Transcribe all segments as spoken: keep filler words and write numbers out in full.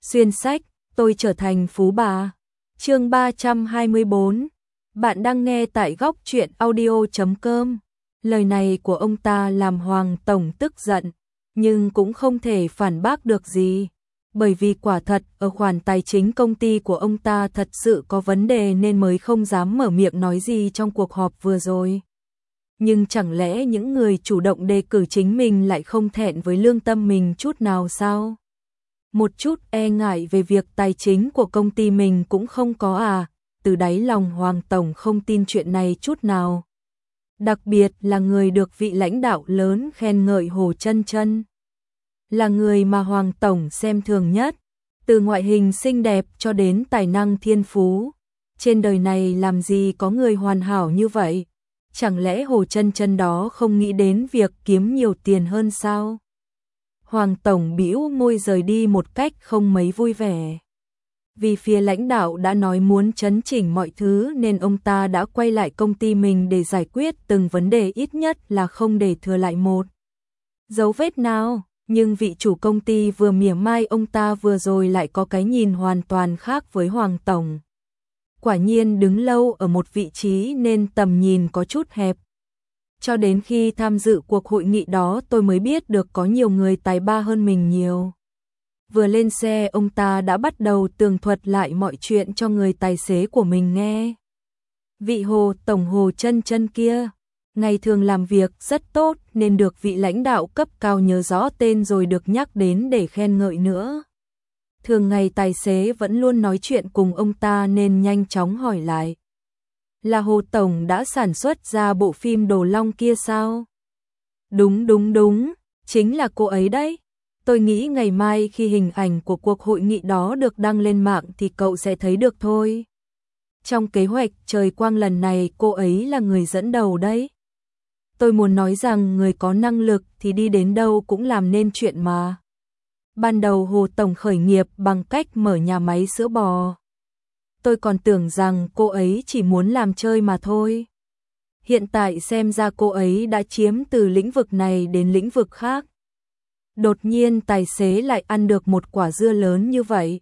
Xuyên sách, tôi trở thành phú bà. Chương ba trăm hai mươi bốn. Bạn đang nghe tại góc truyện audio chấm com. Lời này của ông ta làm Hoàng tổng tức giận, nhưng cũng không thể phản bác được gì, bởi vì quả thật ở khoản tài chính công ty của ông ta thật sự có vấn đề nên mới không dám mở miệng nói gì trong cuộc họp vừa rồi. Nhưng chẳng lẽ những người chủ động đề cử chính mình lại không thẹn với lương tâm mình chút nào sao? Một chút e ngại về việc tài chính của công ty mình cũng không có à? Từ đáy lòng Hoàng tổng không tin chuyện này chút nào. Đặc biệt là người được vị lãnh đạo lớn khen ngợi Hồ Chân Chân, là người mà Hoàng tổng xem thường nhất, từ ngoại hình xinh đẹp cho đến tài năng thiên phú. Trên đời này làm gì có người hoàn hảo như vậy? Chẳng lẽ Hồ Chân Chân đó không nghĩ đến việc kiếm nhiều tiền hơn sao? Hoàng tổng bĩu môi rời đi một cách không mấy vui vẻ. Vì phía lãnh đạo đã nói muốn chấn chỉnh mọi thứ nên ông ta đã quay lại công ty mình để giải quyết từng vấn đề, ít nhất là không để thừa lại một dấu vết nào. Nhưng vị chủ công ty vừa mỉa mai ông ta vừa rồi lại có cái nhìn hoàn toàn khác với Hoàng tổng. Quả nhiên đứng lâu ở một vị trí nên tầm nhìn có chút hẹp. Cho đến khi tham dự cuộc hội nghị đó tôi mới biết được có nhiều người tài ba hơn mình nhiều. Vừa lên xe ông ta đã bắt đầu tường thuật lại mọi chuyện cho người tài xế của mình nghe. Vị Hồ tổng Hồ Chân Chân kia, ngày thường làm việc rất tốt nên được vị lãnh đạo cấp cao nhớ rõ tên rồi được nhắc đến để khen ngợi nữa. Thường ngày tài xế vẫn luôn nói chuyện cùng ông ta nên nhanh chóng hỏi lại. Là Hồ tổng đã sản xuất ra bộ phim Đồ Long kia sao? Đúng đúng đúng, chính là cô ấy đấy. Tôi nghĩ ngày mai khi hình ảnh của cuộc hội nghị đó được đăng lên mạng thì cậu sẽ thấy được thôi. Trong kế hoạch trời quang lần này cô ấy là người dẫn đầu đấy. Tôi muốn nói rằng người có năng lực thì đi đến đâu cũng làm nên chuyện mà. Ban đầu Hồ tổng khởi nghiệp bằng cách mở nhà máy sữa bò. Tôi còn tưởng rằng cô ấy chỉ muốn làm chơi mà thôi. Hiện tại xem ra cô ấy đã chiếm từ lĩnh vực này đến lĩnh vực khác. Đột nhiên tài xế lại ăn được một quả dưa lớn như vậy.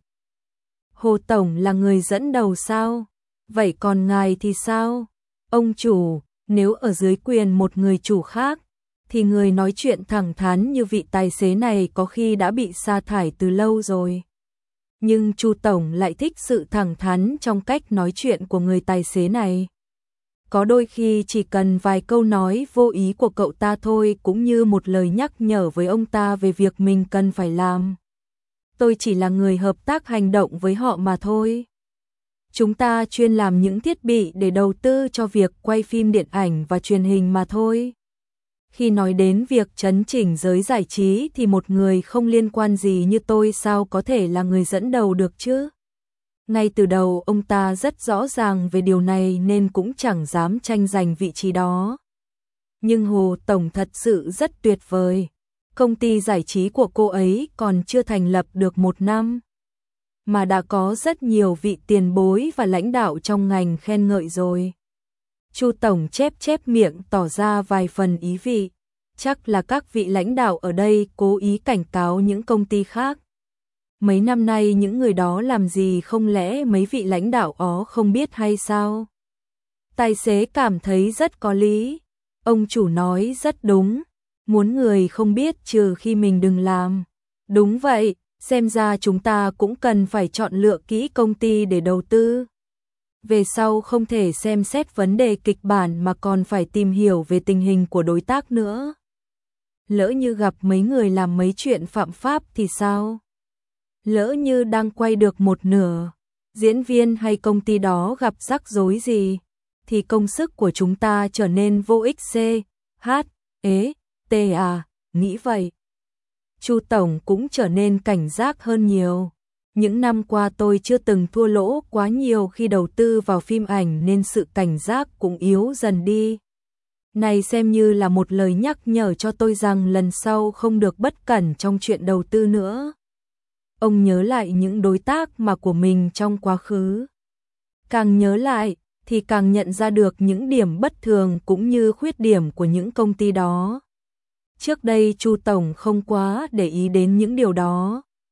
Hồ tổng là người dẫn đầu sao? Vậy còn ngài thì sao? Ông chủ, nếu ở dưới quyền một người chủ khác, thì người nói chuyện thẳng thắn như vị tài xế này có khi đã bị sa thải từ lâu rồi. Nhưng Chu tổng lại thích sự thẳng thắn trong cách nói chuyện của người tài xế này. Có đôi khi chỉ cần vài câu nói vô ý của cậu ta thôi cũng như một lời nhắc nhở với ông ta về việc mình cần phải làm. Tôi chỉ là người hợp tác hành động với họ mà thôi. Chúng ta chuyên làm những thiết bị để đầu tư cho việc quay phim điện ảnh và truyền hình mà thôi. Khi nói đến việc chấn chỉnh giới giải trí thì một người không liên quan gì như tôi sao có thể là người dẫn đầu được chứ? Ngay từ đầu ông ta rất rõ ràng về điều này nên cũng chẳng dám tranh giành vị trí đó. Nhưng Hồ tổng thật sự rất tuyệt vời. Công ty giải trí của cô ấy còn chưa thành lập được một năm, mà đã có rất nhiều vị tiền bối và lãnh đạo trong ngành khen ngợi rồi. Chu tổng chép chép miệng tỏ ra vài phần ý vị. Chắc là các vị lãnh đạo ở đây cố ý cảnh cáo những công ty khác. Mấy năm nay những người đó làm gì, không lẽ mấy vị lãnh đạo ó không biết hay sao? Tài xế cảm thấy rất có lý. Ông chủ nói rất đúng. Muốn người không biết trừ khi mình đừng làm. Đúng vậy, xem ra chúng ta cũng cần phải chọn lựa kỹ công ty để đầu tư. Về sau không thể xem xét vấn đề kịch bản mà còn phải tìm hiểu về tình hình của đối tác nữa. Lỡ như gặp mấy người làm mấy chuyện phạm pháp thì sao? Lỡ như đang quay được một nửa, diễn viên hay công ty đó gặp rắc rối gì, thì công sức của chúng ta trở nên vô ích. C, H, ế, T à, nghĩ vậy. Chu tổng cũng trở nên cảnh giác hơn nhiều. Những năm qua tôi chưa từng thua lỗ quá nhiều khi đầu tư vào phim ảnh nên sự cảnh giác cũng yếu dần đi. Này xem như là một lời nhắc nhở cho tôi rằng lần sau không được bất cẩn trong chuyện đầu tư nữa. Ông nhớ lại những đối tác mà của mình trong quá khứ. Càng nhớ lại thì càng nhận ra được những điểm bất thường cũng như khuyết điểm của những công ty đó. Trước đây Chu tổng không quá để ý đến những điều đó.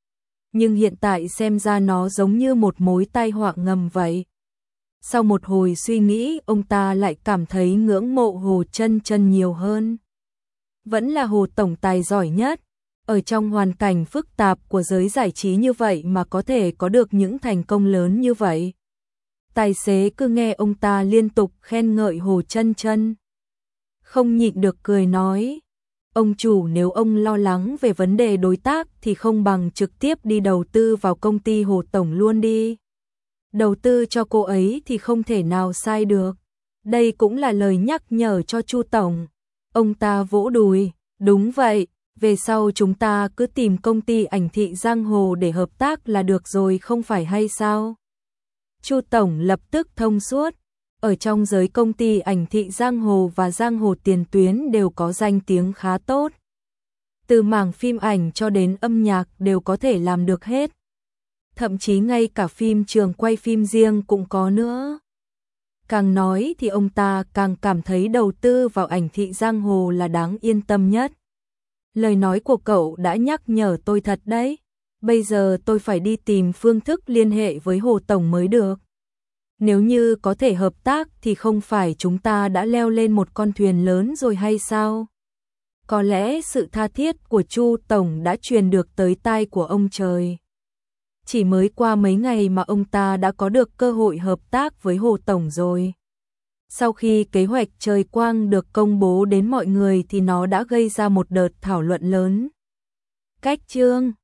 nhưng hiện tại xem ra nó giống như một mối tai họa ngầm vậy. Sau một hồi suy nghĩ, ông ta lại cảm thấy ngưỡng mộ Hồ Chân Chân nhiều hơn. Vẫn là Hồ tổng tài giỏi nhất, ở trong hoàn cảnh phức tạp của giới giải trí như vậy mà có thể có được những thành công lớn như vậy. Tài xế cứ nghe ông ta liên tục khen ngợi Hồ Chân Chân, không nhịn được cười nói: "Ông chủ, nếu ông lo lắng về vấn đề đối tác thì không bằng trực tiếp đi đầu tư vào công ty Hồ tổng luôn đi. Đầu tư cho cô ấy thì không thể nào sai được." Đây cũng là lời nhắc nhở cho Chu tổng. Ông ta vỗ đùi: "Đúng vậy, về sau chúng ta cứ tìm công ty ảnh thị giang hồ để hợp tác là được rồi không phải hay sao?" Chu tổng lập tức thông suốt. Ở trong giới công ty ảnh thị giang hồ và giang hồ tiền tuyến đều có danh tiếng khá tốt. Từ mảng phim ảnh cho đến âm nhạc đều có thể làm được hết. Thậm chí ngay cả phim trường quay phim riêng cũng có nữa. Càng nói thì ông ta càng cảm thấy đầu tư vào ảnh thị giang hồ là đáng yên tâm nhất. Lời nói của cậu đã nhắc nhở tôi thật đấy. Bây giờ tôi phải đi tìm phương thức liên hệ với Hồ tổng mới được. Nếu như có thể hợp tác thì không phải chúng ta đã leo lên một con thuyền lớn rồi hay sao? Có lẽ sự tha thiết của Chu tổng đã truyền được tới tai của ông trời. Chỉ mới qua mấy ngày mà ông ta đã có được cơ hội hợp tác với Hồ tổng rồi. Sau khi kế hoạch trời quang được công bố đến mọi người thì nó đã gây ra một đợt thảo luận lớn. Cách chương